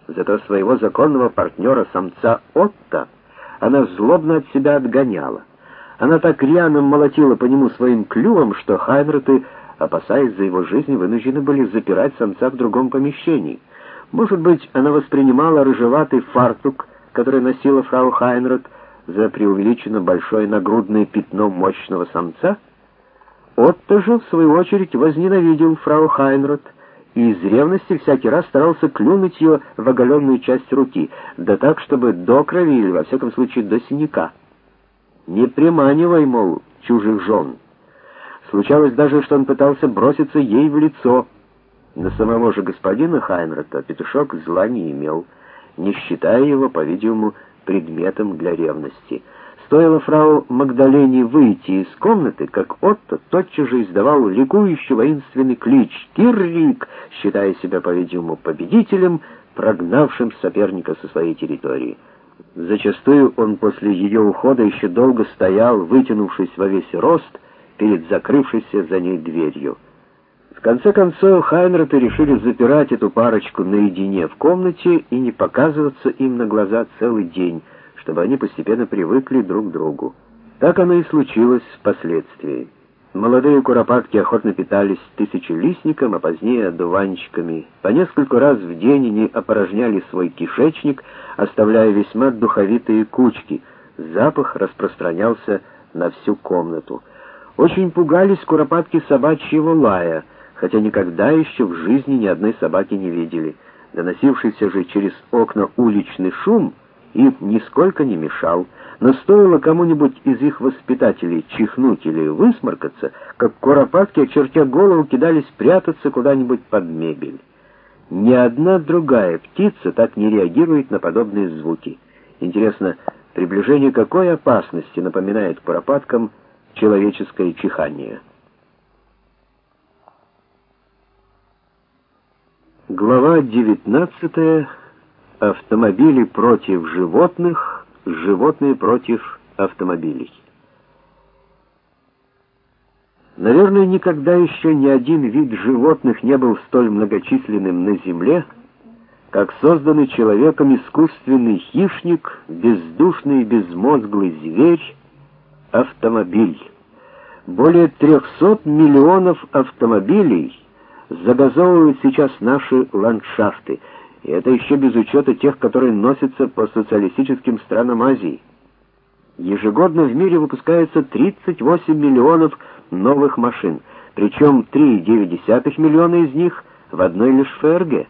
Зато своего законного партнера-самца Отто она злобно от себя отгоняла. Она так рьяно молотила по нему своим клювом, что Хайнраты, опасаясь за его жизнь, вынуждены были запирать самца в другом помещении. Может быть, она воспринимала рыжеватый фартук, который носила фрау Хайнрат, за преувеличенно большое нагрудное пятно мощного самца? Отто же, в свою очередь, возненавидел фрау Хайнрат и из ревности всякий раз старался клюнуть ее в оголенную часть руки, да так, чтобы до крови или, во всяком случае, до синяка. «Не приманивай, мол, чужих жен». Случалось даже, что он пытался броситься ей в лицо. На самого же господина Хайнрата петушок зла не имел, не считая его, по-видимому, предметом для ревности. Стоило фрау Магдалене выйти из комнаты, как Отто тотчас же издавал ликующий воинственный клич «Киррик», считая себя, по-видимому, победителем, прогнавшим соперника со своей территории. Зачастую он после ее ухода еще долго стоял, вытянувшись во весь рост, перед закрывшейся за ней дверью. В конце концов, Хайнраты решили запирать эту парочку наедине в комнате и не показываться им на глаза целый день, чтобы они постепенно привыкли друг к другу. Так оно и случилось впоследствии. Молодые куропатки охотно питались тысячелистником, а позднее одуванчиками. По нескольку раз в день они опорожняли свой кишечник, оставляя весьма духовитые кучки. Запах распространялся на всю комнату. Очень пугались куропатки собачьего лая, хотя никогда еще в жизни ни одной собаки не видели. Доносившийся же через окна уличный шум им нисколько не мешал, но стоило кому-нибудь из их воспитателей чихнуть или высморкаться, как куропатки, очертя голову, кидались прятаться куда-нибудь под мебель. Ни одна другая птица так не реагирует на подобные звуки. Интересно, приближение какой опасности напоминает куропаткам человеческое чихание? Глава 19. Автомобили против животных, животные против автомобилей. Наверное, никогда еще ни один вид животных не был столь многочисленным на Земле, как созданный человеком искусственный хищник, бездушный и безмозглый зверь — автомобиль. Более 300 миллионов автомобилей загазовывают сейчас наши ландшафты, и это еще без учета тех, которые носятся по социалистическим странам Азии. Ежегодно в мире выпускается 38 миллионов новых машин, причем 3,9 миллиона из них в одной лишь ФРГ.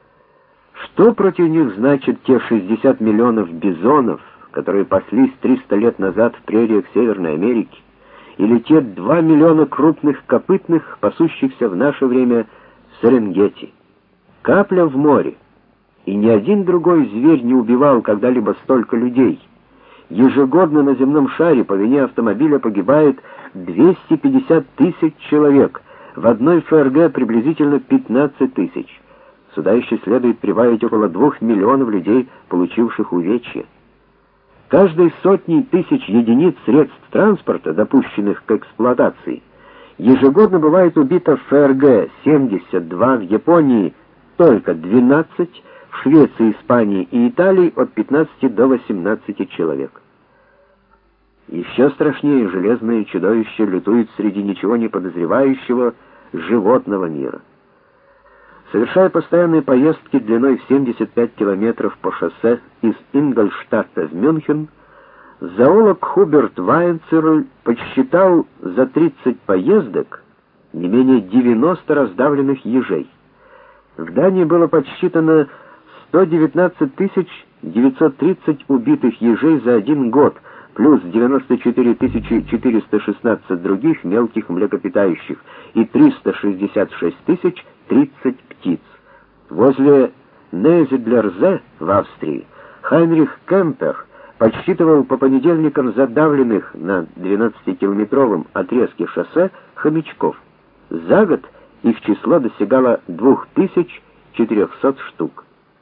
Что против них значит те 60 миллионов бизонов, которые паслись 300 лет назад в прериях Северной Америки, или те 2 миллиона крупных копытных, пасущихся в наше время в Серенгети? Капля в море. И ни один другой зверь не убивал когда-либо столько людей. Ежегодно на земном шаре по вине автомобиля погибает 250 тысяч человек, в одной ФРГ приблизительно 15 тысяч. Сюда еще следует прибавить около 2 миллионов людей, получивших увечья. Каждой сотней тысяч единиц средств транспорта, допущенных к эксплуатации, ежегодно бывает убито в ФРГ 72, в Японии только 12, в Швеции, Испании и Италии от 15 до 18 человек. Еще страшнее железные чудовища лютуют среди ничего не подозревающего животного мира. Совершая постоянные поездки длиной в 75 километров по шоссе из Ингольштадта в Мюнхен, зоолог Хуберт Вайнцерль подсчитал за 30 поездок не менее 90 раздавленных ежей. В Дании было подсчитано 119 930 убитых ежей за один год, плюс 94 416 других мелких млекопитающих и 366 030 птиц. Возле Нейзедлерзе в Австрии Хайнрих Кемпер подсчитывал по понедельникам задавленных на 12-километровом отрезке шоссе хомячков. За год их число достигало 2400 штук.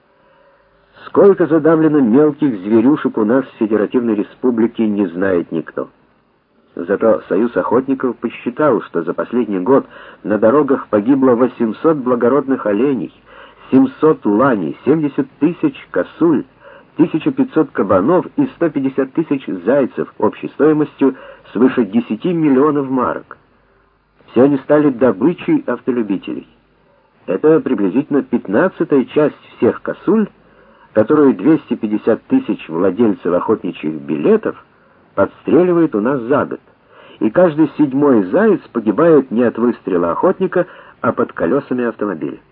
Сколько задавлено мелких зверюшек у нас в Федеративной Республике, не знает никто. Зато Союз охотников посчитал, что за последний год на дорогах погибло 800 благородных оленей, 700 ланей, 70 тысяч косуль, 1500 кабанов и 150 тысяч зайцев общей стоимостью свыше 10 миллионов марок. Все они стали добычей автолюбителей. Это приблизительно 15-я часть всех косуль, которую 250 тысяч владельцев охотничьих билетов подстреливают у нас за год. И каждый 7-й заяц погибает не от выстрела охотника, а под колесами автомобиля.